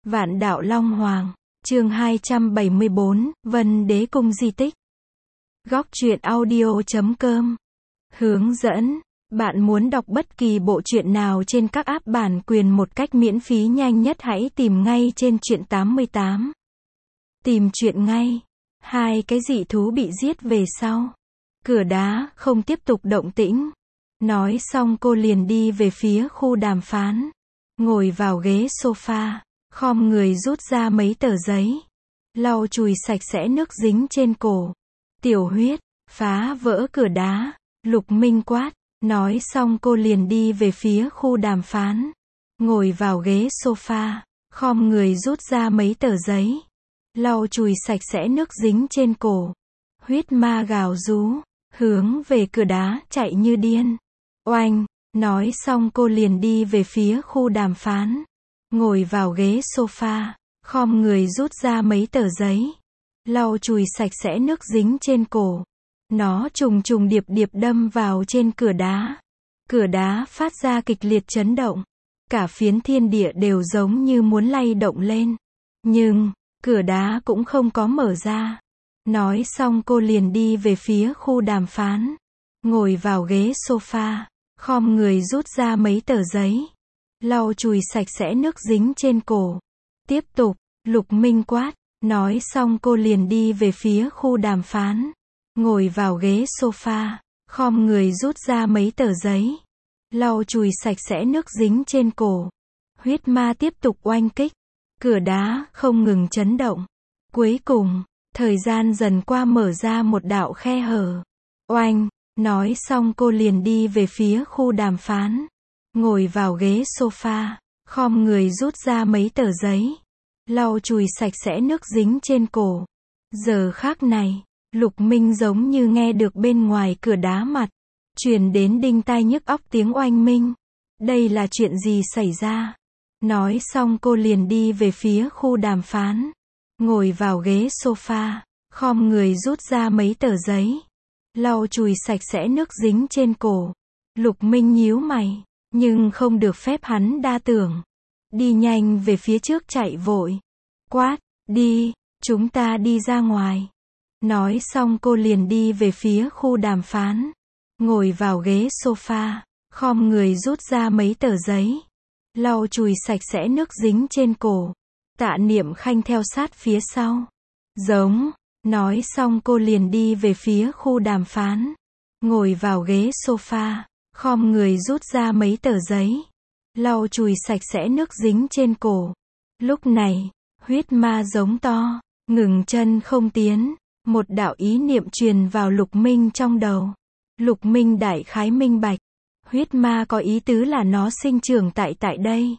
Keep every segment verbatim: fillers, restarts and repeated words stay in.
Vạn Đạo Long Hoàng, chương hai trăm bảy mươi bốn, Vân Đế Cung Di Tích. Góc truyện audio chấm com. Hướng dẫn. Bạn muốn đọc bất kỳ bộ truyện nào trên các app bản quyền một cách miễn phí nhanh nhất hãy tìm ngay trên truyện tám mươi tám. Tìm truyện ngay. Hai cái dị thú bị giết về sau. Cửa đá không tiếp tục động tĩnh. Nói xong cô liền đi về phía khu đàm phán. Ngồi vào ghế sofa. Khom người rút ra mấy tờ giấy. Lau chùi sạch sẽ nước dính trên cổ. Tiểu Huyết, phá vỡ cửa đá. Lục Minh quát. Nói xong cô liền đi về phía khu đàm phán. Ngồi vào ghế sofa. Khom người rút ra mấy tờ giấy. Lau chùi sạch sẽ nước dính trên cổ. Huyết ma gào rú. Hướng về cửa đá chạy như điên. Oanh. Nói xong cô liền đi về phía khu đàm phán. Ngồi vào ghế sofa, khom người rút ra mấy tờ giấy. Lau chùi sạch sẽ nước dính trên cổ. Nó trùng trùng điệp điệp đâm vào trên cửa đá. Cửa đá phát ra kịch liệt chấn động. Cả phiến thiên địa đều giống như muốn lay động lên. Nhưng, cửa đá cũng không có mở ra. Nói xong cô liền đi về phía khu đàm phán. Ngồi vào ghế sofa, khom người rút ra mấy tờ giấy. Lau chùi sạch sẽ nước dính trên cổ. Tiếp tục, Lục Minh quát. Nói xong cô liền đi về phía khu đàm phán. Ngồi vào ghế sofa. Khom người rút ra mấy tờ giấy. Lau chùi sạch sẽ nước dính trên cổ. Huyết ma tiếp tục oanh kích. Cửa đá không ngừng chấn động. Cuối cùng, thời gian dần qua mở ra một đạo khe hở. Oanh. Nói xong cô liền đi về phía khu đàm phán. Ngồi vào ghế sofa, khom người rút ra mấy tờ giấy. Lau chùi sạch sẽ nước dính trên cổ. Giờ khác này, Lục Minh giống như nghe được bên ngoài cửa đá mặt. Truyền đến đinh tai nhức óc tiếng oanh minh. Đây là chuyện gì xảy ra? Nói xong cô liền đi về phía khu đàm phán. Ngồi vào ghế sofa, khom người rút ra mấy tờ giấy. Lau chùi sạch sẽ nước dính trên cổ. Lục Minh nhíu mày. Nhưng không được phép hắn đa tưởng. Đi nhanh về phía trước chạy vội. Quát, đi, chúng ta đi ra ngoài. Nói xong cô liền đi về phía khu đàm phán. Ngồi vào ghế sofa, khom người rút ra mấy tờ giấy. Lau chùi sạch sẽ nước dính trên cổ. Tạ Niệm Khanh theo sát phía sau. Giống, nói xong cô liền đi về phía khu đàm phán. Ngồi vào ghế sofa. Khom người rút ra mấy tờ giấy. Lau chùi sạch sẽ nước dính trên cổ. Lúc này, huyết ma giống to. Ngừng chân không tiến. Một đạo ý niệm truyền vào Lục Minh trong đầu. Lục Minh đại khái minh bạch. Huyết ma có ý tứ là nó sinh trưởng tại tại đây.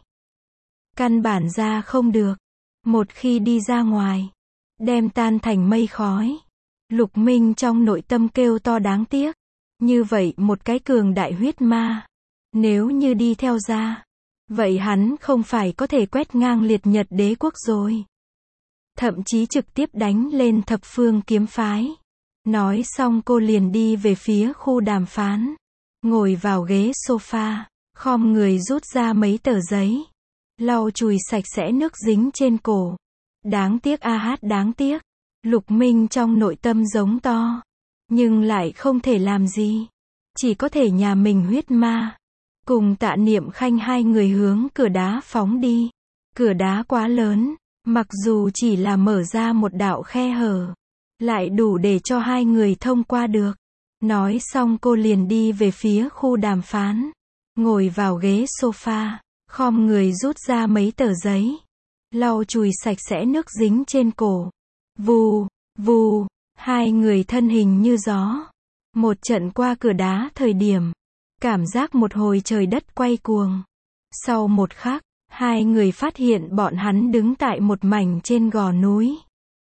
Căn bản ra không được. Một khi đi ra ngoài, đem tan thành mây khói. Lục Minh trong nội tâm kêu to đáng tiếc. Như vậy một cái cường đại huyết ma. Nếu như đi theo ra. Vậy hắn không phải có thể quét ngang liệt nhật đế quốc rồi. Thậm chí trực tiếp đánh lên thập phương kiếm phái. Nói xong cô liền đi về phía khu đàm phán. Ngồi vào ghế sofa. Khom người rút ra mấy tờ giấy. Lau chùi sạch sẽ nước dính trên cổ. Đáng tiếc a hát đáng tiếc. Lục Minh trong nội tâm giống to. Nhưng lại không thể làm gì. Chỉ có thể nhà mình huyết ma. Cùng Tạ Niệm Khanh hai người hướng cửa đá phóng đi. Cửa đá quá lớn. Mặc dù chỉ là mở ra một đạo khe hở. Lại đủ để cho hai người thông qua được. Nói xong cô liền đi về phía khu đàm phán. Ngồi vào ghế sofa. Khom người rút ra mấy tờ giấy. Lau chùi sạch sẽ nước dính trên cổ. Vù, vù. Hai người thân hình như gió. Một trận qua cửa đá thời điểm. Cảm giác một hồi trời đất quay cuồng. Sau một khắc, hai người phát hiện bọn hắn đứng tại một mảnh trên gò núi.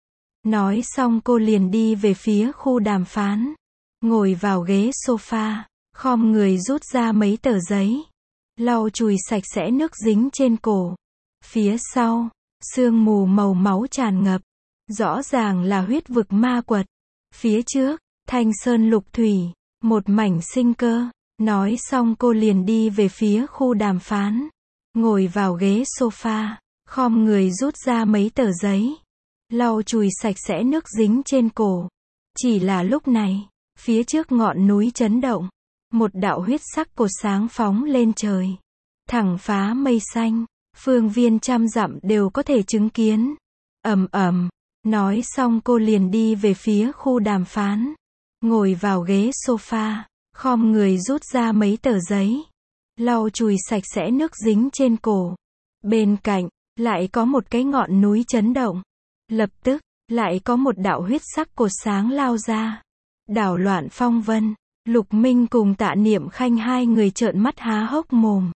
Nói xong cô liền đi về phía khu đàm phán. Ngồi vào ghế sofa. Khom người rút ra mấy tờ giấy. Lau chùi sạch sẽ nước dính trên cổ. Phía sau, sương mù màu máu tràn ngập. Rõ ràng là huyết vực ma quật. Phía trước, thanh sơn lục thủy, một mảnh sinh cơ. Nói xong cô liền đi về phía khu đàm phán. Ngồi vào ghế sofa, khom người rút ra mấy tờ giấy, lau chùi sạch sẽ nước dính trên cổ. Chỉ là lúc này, phía trước ngọn núi chấn động, một đạo huyết sắc cột sáng phóng lên trời, thẳng phá mây xanh, phương viên trăm dặm đều có thể chứng kiến. Ầm ầm, nói xong cô liền đi về phía khu đàm phán, ngồi vào ghế sofa, khom người rút ra mấy tờ giấy, lau chùi sạch sẽ nước dính trên cổ. Bên cạnh, lại có một cái ngọn núi chấn động. Lập tức, lại có một đạo huyết sắc cột sáng lao ra, đảo loạn phong vân. Lục Minh cùng Tạ Niệm Khanh hai người trợn mắt há hốc mồm.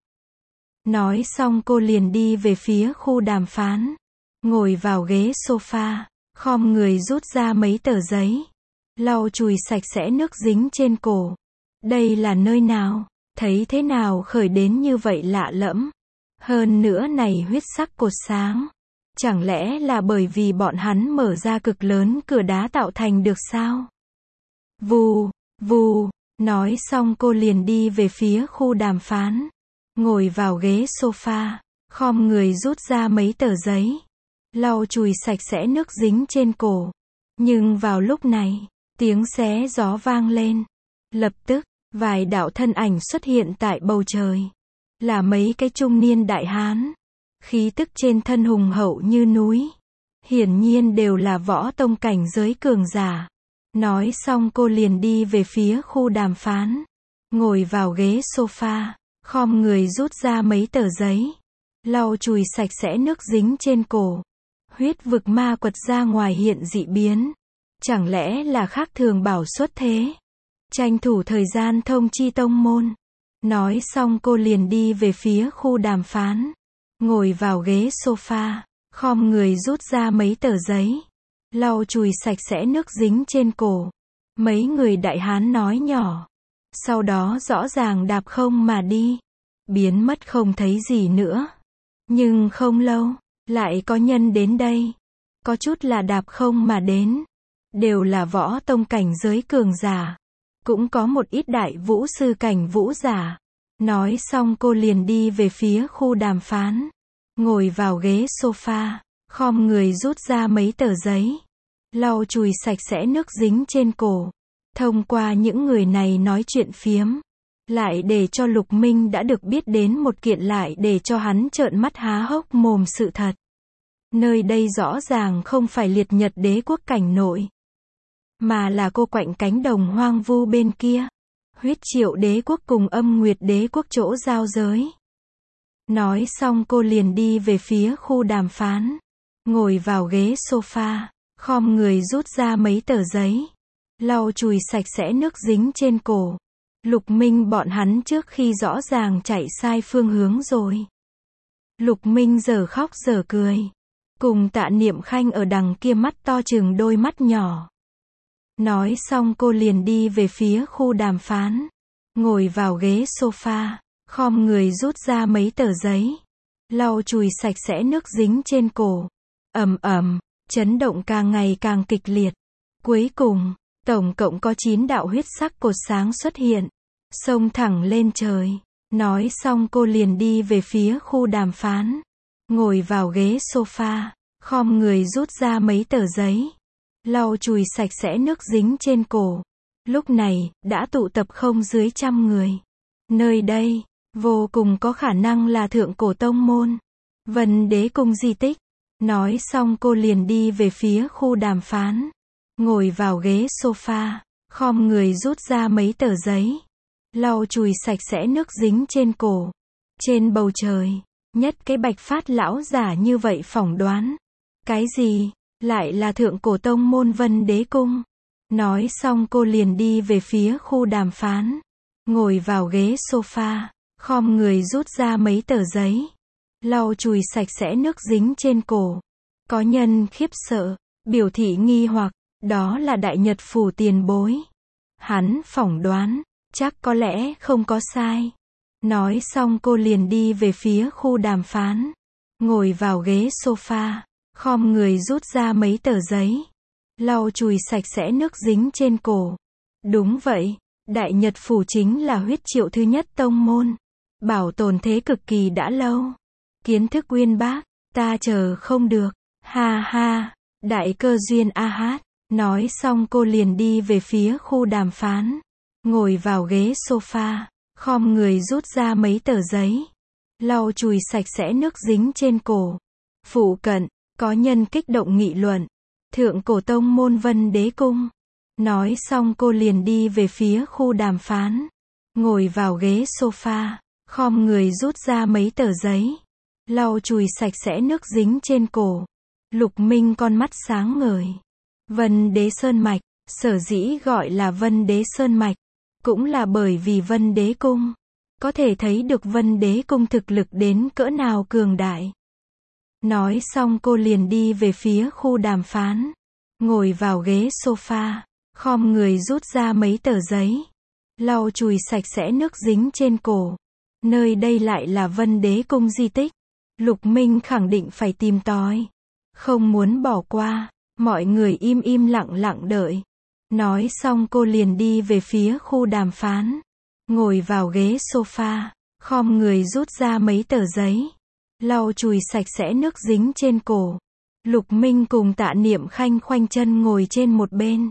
Nói xong cô liền đi về phía khu đàm phán, ngồi vào ghế sofa, khom người rút ra mấy tờ giấy, lau chùi sạch sẽ nước dính trên cổ. Đây là nơi nào? Thấy thế nào khởi đến như vậy lạ lẫm? Hơn nữa này huyết sắc cột sáng, chẳng lẽ là bởi vì bọn hắn mở ra cực lớn cửa đá tạo thành được sao? Vù, vù, nói xong cô liền đi về phía khu đàm phán, ngồi vào ghế sofa, khom người rút ra mấy tờ giấy, lau chùi sạch sẽ nước dính trên cổ. Nhưng vào lúc này, tiếng xé gió vang lên. Lập tức, vài đạo thân ảnh xuất hiện tại bầu trời. Là mấy cái trung niên đại hán. Khí tức trên thân hùng hậu như núi. Hiển nhiên đều là võ tông cảnh giới cường giả. Nói xong cô liền đi về phía khu đàm phán, ngồi vào ghế sofa, khom người rút ra mấy tờ giấy, lau chùi sạch sẽ nước dính trên cổ. Huyết vực ma quật ra ngoài hiện dị biến. Chẳng lẽ là khác thường bảo xuất thế? Tranh thủ thời gian thông chi tông môn. Nói xong cô liền đi về phía khu đàm phán, ngồi vào ghế sofa, khom người rút ra mấy tờ giấy, lau chùi sạch sẽ nước dính trên cổ. Mấy người đại hán nói nhỏ. Sau đó rõ ràng đạp không mà đi, biến mất không thấy gì nữa. Nhưng không lâu, lại có nhân đến đây. Có chút là đạp không mà đến, đều là võ tông cảnh giới cường giả. Cũng có một ít đại vũ sư cảnh vũ giả. Nói xong cô liền đi về phía khu đàm phán, ngồi vào ghế sofa, khom người rút ra mấy tờ giấy, lau chùi sạch sẽ nước dính trên cổ. Thông qua những người này nói chuyện phiếm, lại để cho Lục Minh đã được biết đến một kiện lại để cho hắn trợn mắt há hốc mồm sự thật. Nơi đây rõ ràng không phải liệt nhật đế quốc cảnh nội, mà là cô quạnh cánh đồng hoang vu bên kia. Huyết triệu đế quốc cùng âm nguyệt đế quốc chỗ giao giới. Nói xong cô liền đi về phía khu đàm phán, ngồi vào ghế sofa, khom người rút ra mấy tờ giấy, lau chùi sạch sẽ nước dính trên cổ. Lục Minh bọn hắn trước khi rõ ràng chạy sai phương hướng rồi. Lục Minh giờ khóc giờ cười, cùng Tạ Niệm Khanh ở đằng kia mắt to chừng đôi mắt nhỏ. Nói xong cô liền đi về phía khu đàm phán, ngồi vào ghế sofa, khom người rút ra mấy tờ giấy, lau chùi sạch sẽ nước dính trên cổ. Ầm ầm, chấn động càng ngày càng kịch liệt. Cuối cùng, tổng cộng có chín đạo huyết sắc cột sáng xuất hiện, xông thẳng lên trời. Nói xong cô liền đi về phía khu đàm phán, ngồi vào ghế sofa, khom người rút ra mấy tờ giấy, lau chùi sạch sẽ nước dính trên cổ. Lúc này, đã tụ tập không dưới trăm người. Nơi đây, vô cùng có khả năng là thượng cổ tông môn, Vân Đế Cung di tích. Nói xong cô liền đi về phía khu đàm phán, ngồi vào ghế sofa, khom người rút ra mấy tờ giấy, lau chùi sạch sẽ nước dính trên cổ. Trên bầu trời, nhất cái bạch phát lão giả như vậy phỏng đoán. Cái gì? Lại là thượng cổ tông môn Vân Đế Cung. Nói xong cô liền đi về phía khu đàm phán, ngồi vào ghế sofa, khom người rút ra mấy tờ giấy, lau chùi sạch sẽ nước dính trên cổ. Có nhân khiếp sợ, biểu thị nghi hoặc, đó là Đại Nhật Phủ tiền bối. Hắn phỏng đoán, chắc có lẽ không có sai. Nói xong cô liền đi về phía khu đàm phán, ngồi vào ghế sofa, khom người rút ra mấy tờ giấy, lau chùi sạch sẽ nước dính trên cổ. Đúng vậy, Đại Nhật Phủ chính là huyết triệu thứ nhất tông môn, bảo tồn thế cực kỳ đã lâu, kiến thức uyên bác, Ta chờ không được. Ha ha, đại cơ duyên a hát. Nói xong cô liền đi về phía khu đàm phán. Ngồi vào ghế sofa, khom người rút ra mấy tờ giấy. Lau chùi sạch sẽ nước dính trên cổ. Phụ cận, có nhân kích động nghị luận. Thượng cổ tông môn Vân Đế Cung. Nói xong cô liền đi về phía khu đàm phán. Ngồi vào ghế sofa, khom người rút ra mấy tờ giấy. Lau chùi sạch sẽ nước dính trên cổ. Lục Minh con mắt sáng ngời. Vân Đế Sơn Mạch, sở dĩ gọi là Vân Đế Sơn Mạch, cũng là bởi vì Vân Đế Cung. Có thể thấy được Vân Đế Cung thực lực đến cỡ nào cường đại. Nói xong cô liền đi về phía khu đàm phán. Ngồi vào ghế sofa, khom người rút ra mấy tờ giấy. Lau chùi sạch sẽ nước dính trên cổ. Nơi đây lại là Vân Đế Cung di tích. Lục Minh khẳng định phải tìm tòi. Không muốn bỏ qua. Mọi người im im lặng lặng đợi. Nói xong cô liền đi về phía khu đàm phán. Ngồi vào ghế sofa, khom người rút ra mấy tờ giấy. Lau chùi sạch sẽ nước dính trên cổ. Lục Minh cùng Tạ Niệm Khanh khoanh chân ngồi trên một bên.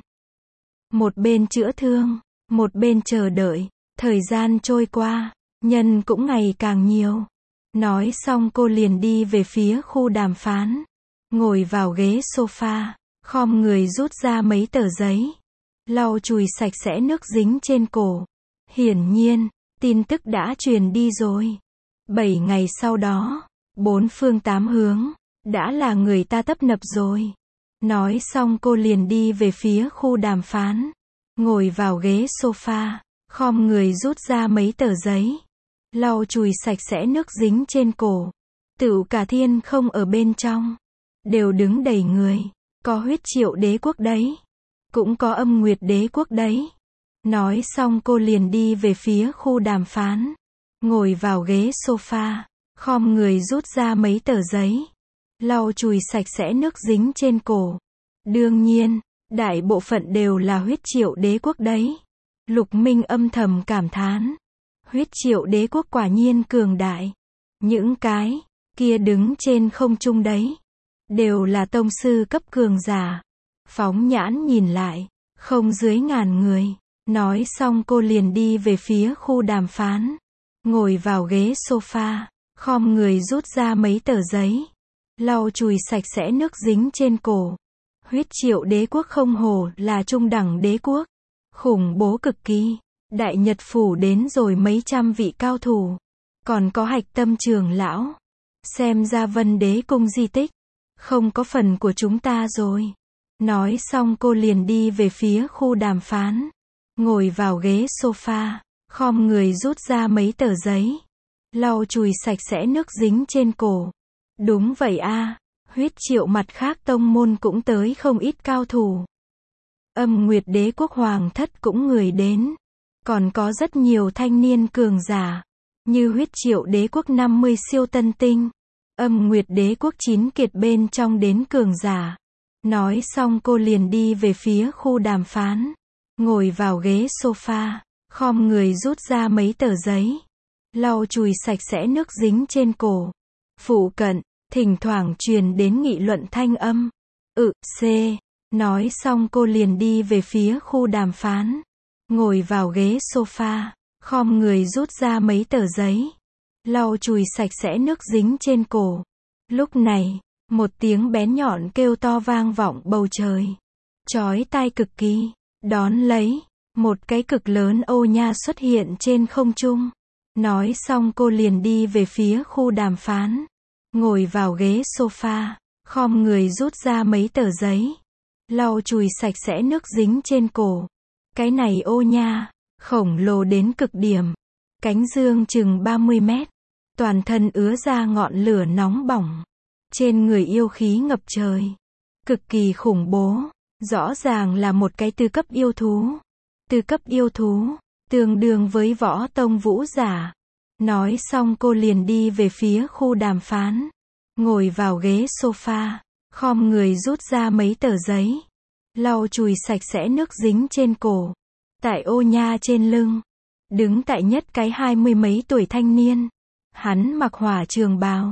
Một bên chữa thương, một bên chờ đợi. Thời gian trôi qua, nhân cũng ngày càng nhiều. Nói xong cô liền đi về phía khu đàm phán. Ngồi vào ghế sofa, khom người rút ra mấy tờ giấy. Lau chùi sạch sẽ nước dính trên cổ. Hiển nhiên, tin tức đã truyền đi rồi. Bảy ngày sau đó, bốn phương tám hướng, đã là người ta tấp nập rồi. Nói xong cô liền đi về phía khu đàm phán. Ngồi vào ghế sofa, khom người rút ra mấy tờ giấy. Lau chùi sạch sẽ nước dính trên cổ. Tửu cả thiên không ở bên trong. Đều đứng đầy người. Có Huyết Triệu Đế Quốc đấy. Cũng có Âm Nguyệt Đế Quốc đấy. Nói xong cô liền đi về phía khu đàm phán. Ngồi vào ghế sofa, khom người rút ra mấy tờ giấy. Lau chùi sạch sẽ nước dính trên cổ. Đương nhiên, đại bộ phận đều là Huyết Triệu Đế Quốc đấy. Lục Minh âm thầm cảm thán. Huyết Triệu Đế Quốc quả nhiên cường đại. Những cái kia đứng trên không trung đấy, đều là tông sư cấp cường giả. Phóng nhãn nhìn lại, không dưới ngàn người. Nói xong cô liền đi về phía khu đàm phán. Ngồi vào ghế sofa, khom người rút ra mấy tờ giấy. Lau chùi sạch sẽ nước dính trên cổ. Huyết Triệu Đế Quốc không hổ là trung đẳng đế quốc. Khủng bố cực kỳ. Đại Nhật Phủ đến rồi mấy trăm vị cao thủ. Còn có Hạch Tâm trưởng lão. Xem ra Vân Đế Cung di tích không có phần của chúng ta rồi. Nói xong cô liền đi về phía khu đàm phán. Ngồi vào ghế sofa, khom người rút ra mấy tờ giấy. Lau chùi sạch sẽ nước dính trên cổ. Đúng vậy a, Huyết Triệu mặt khác tông môn cũng tới không ít cao thủ. Âm Nguyệt Đế Quốc hoàng thất cũng người đến. Còn có rất nhiều thanh niên cường giả. Như Huyết Triệu Đế Quốc năm mươi siêu tân tinh. Âm Nguyệt Đế Quốc chín kiệt bên trong đến cường giả. Nói xong cô liền đi về phía khu đàm phán. Ngồi vào ghế sofa, khom người rút ra mấy tờ giấy. Lau chùi sạch sẽ nước dính trên cổ. Phụ cận, thỉnh thoảng truyền đến nghị luận thanh âm. Ừ, C. Nói xong cô liền đi về phía khu đàm phán. Ngồi vào ghế sofa, khom người rút ra mấy tờ giấy. Lau chùi sạch sẽ nước dính trên cổ. Lúc này, một tiếng bén nhọn kêu to vang vọng bầu trời. Chói tai cực kỳ. Đón lấy, một cái cực lớn ô nha xuất hiện trên không trung. Nói xong cô liền đi về phía khu đàm phán. Ngồi vào ghế sofa, khom người rút ra mấy tờ giấy. Lau chùi sạch sẽ nước dính trên cổ. Cái này ô nha, khổng lồ đến cực điểm. Cánh dương chừng ba mươi mét. Toàn thân ứa ra ngọn lửa nóng bỏng. Trên người yêu khí ngập trời. Cực kỳ khủng bố. Rõ ràng là một cái tư cấp yêu thú. Tư cấp yêu thú, tương đương với võ tông vũ giả. Nói xong cô liền đi về phía khu đàm phán. Ngồi vào ghế sofa, khom người rút ra mấy tờ giấy. Lau chùi sạch sẽ nước dính trên cổ. Tại ô nha trên lưng, đứng tại nhất cái hai mươi mấy tuổi thanh niên. Hắn mặc hỏa trường bào.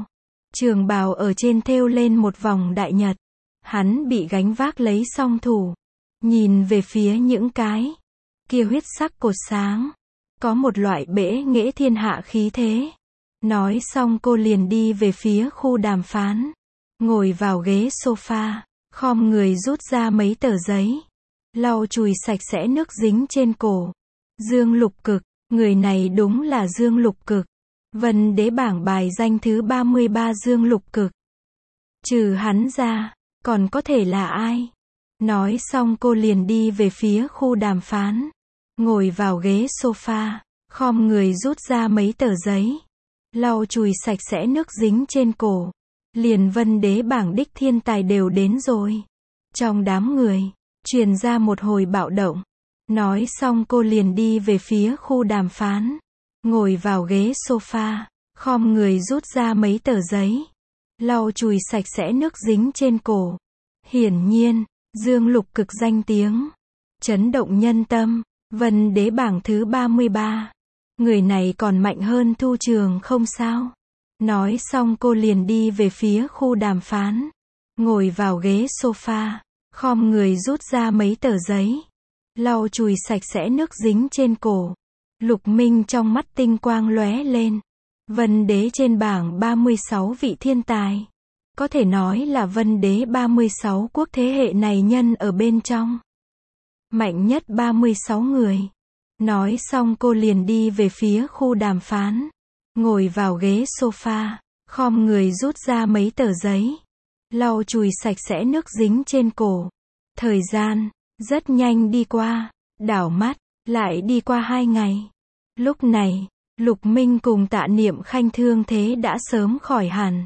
Trường bào ở trên thêu lên một vòng đại nhật. Hắn bị gánh vác lấy song thủ. Nhìn về phía những cái kia huyết sắc cột sáng. Có một loại bẽ nghễ thiên hạ khí thế. Nói xong cô liền đi về phía khu đàm phán. Ngồi vào ghế sofa. Khom người rút ra mấy tờ giấy. Lau chùi sạch sẽ nước dính trên cổ. Dương Lục Cực. Người này đúng là Dương Lục Cực. Vân Đế bảng bài danh thứ ba mươi ba Dương Lục Cực. Trừ hắn ra, còn có thể là ai? Nói xong cô liền đi về phía khu đàm phán. Ngồi vào ghế sofa, khom người rút ra mấy tờ giấy. Lau chùi sạch sẽ nước dính trên cổ. Liền Vân Đế bảng đích thiên tài đều đến rồi. Trong đám người, truyền ra một hồi bạo động. Nói xong cô liền đi về phía khu đàm phán. Ngồi vào ghế sofa, khom người rút ra mấy tờ giấy. Lau chùi sạch sẽ nước dính trên cổ. Hiển nhiên, Dương Lục Cực danh tiếng. Chấn động nhân tâm. Vân Đế bảng thứ ba mươi ba. Người này còn mạnh hơn Thu Trường không sao? Nói xong cô liền đi về phía khu đàm phán. Ngồi vào ghế sofa, khom người rút ra mấy tờ giấy. Lau chùi sạch sẽ nước dính trên cổ. Lục Minh trong mắt tinh quang lóe lên. Vân Đế trên bảng ba mươi sáu vị thiên tài. Có thể nói là Vân Đế ba mươi sáu quốc thế hệ này nhân ở bên trong. Mạnh nhất ba mươi sáu người. Nói xong cô liền đi về phía khu đàm phán. Ngồi vào ghế sofa, khom người rút ra mấy tờ giấy. Lau chùi sạch sẽ nước dính trên cổ. Thời gian rất nhanh đi qua. Đảo mắt, lại đi qua hai ngày. Lúc này, Lục Minh cùng Tạ Niệm Khanh thương thế đã sớm khỏi hẳn.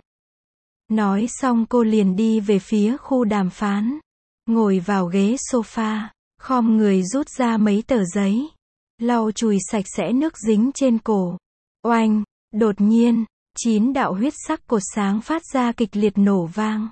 Nói xong cô liền đi về phía khu đàm phán. Ngồi vào ghế sofa, khom người rút ra mấy tờ giấy. Lau chùi sạch sẽ nước dính trên cổ. Oanh, đột nhiên, chín đạo huyết sắc cột sáng phát ra kịch liệt nổ vang.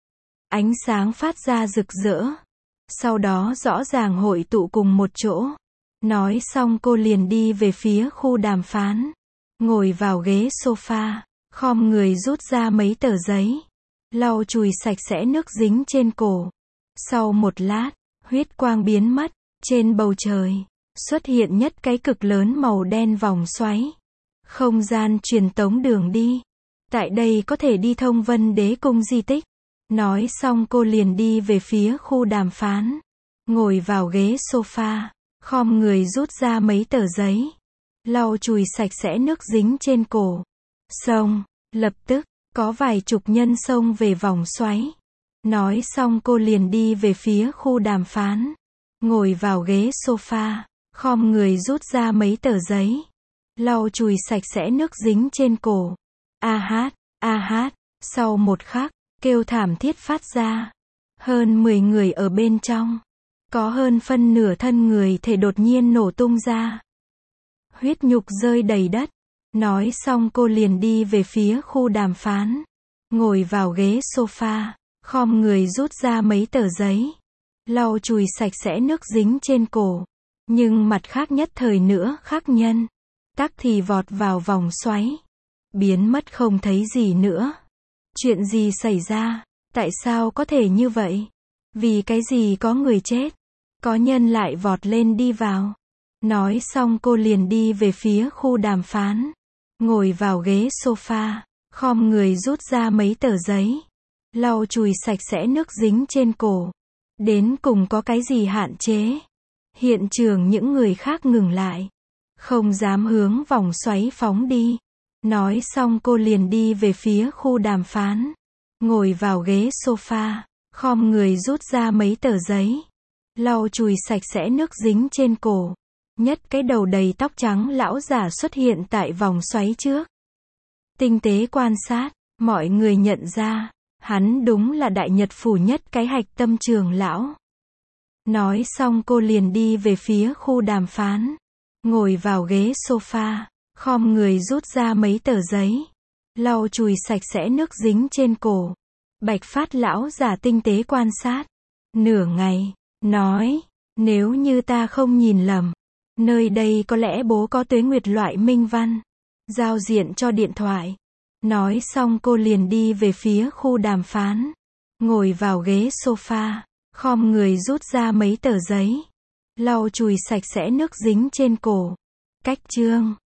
Ánh sáng phát ra rực rỡ. Sau đó rõ ràng hội tụ cùng một chỗ. Nói xong cô liền đi về phía khu đàm phán. Ngồi vào ghế sofa, khom người rút ra mấy tờ giấy. Lau chùi sạch sẽ nước dính trên cổ. Sau một lát, huyết quang biến mất. Trên bầu trời, xuất hiện nhất cái cực lớn màu đen vòng xoáy. Không gian truyền tống đường đi. Tại đây có thể đi thông Vân Đế cung di tích. Nói xong cô liền đi về phía khu đàm phán. Ngồi vào ghế sofa, khom người rút ra mấy tờ giấy. Lau chùi sạch sẽ nước dính trên cổ. Xong, lập tức, có vài chục nhân xông về vòng xoáy. Nói xong cô liền đi về phía khu đàm phán. Ngồi vào ghế sofa, khom người rút ra mấy tờ giấy. Lau chùi sạch sẽ nước dính trên cổ. A hát, a hát, sau một khắc, kêu thảm thiết phát ra. Hơn mười người ở bên trong. Có hơn phân nửa thân người thể đột nhiên nổ tung ra. Huyết nhục rơi đầy đất. Nói xong cô liền đi về phía khu đàm phán. Ngồi vào ghế sofa, khom người rút ra mấy tờ giấy. Lau chùi sạch sẽ nước dính trên cổ. Nhưng mặt khác nhất thời nữa khác nhân. Tắc thì vọt vào vòng xoáy. Biến mất không thấy gì nữa. Chuyện gì xảy ra? Tại sao có thể như vậy? Vì cái gì có người chết? Có nhân lại vọt lên đi vào. Nói xong cô liền đi về phía khu đàm phán. Ngồi vào ghế sofa, khom người rút ra mấy tờ giấy. Lau chùi sạch sẽ nước dính trên cổ. Đến cùng có cái gì hạn chế? Hiện trường những người khác ngừng lại. Không dám hướng vòng xoáy phóng đi. Nói xong cô liền đi về phía khu đàm phán. Ngồi vào ghế sofa, khom người rút ra mấy tờ giấy. Lau chùi sạch sẽ nước dính trên cổ. Nhất cái đầu đầy tóc trắng lão giả xuất hiện tại vòng xoáy trước. Tinh tế quan sát, mọi người nhận ra, hắn đúng là đại nhật phủ nhất cái hạch tâm trường lão. Nói xong cô liền đi về phía khu đàm phán. Ngồi vào ghế sofa, khom người rút ra mấy tờ giấy. Lau chùi sạch sẽ nước dính trên cổ. Bạch phát lão giả tinh tế quan sát. Nửa ngày, nói, nếu như ta không nhìn lầm, nơi đây có lẽ bố có tuế nguyệt loại minh văn. Giao diện cho điện thoại. Nói xong cô liền đi về phía khu đàm phán. Ngồi vào ghế sofa, khom người rút ra mấy tờ giấy. Lau chùi sạch sẽ nước dính trên cổ. Cách chương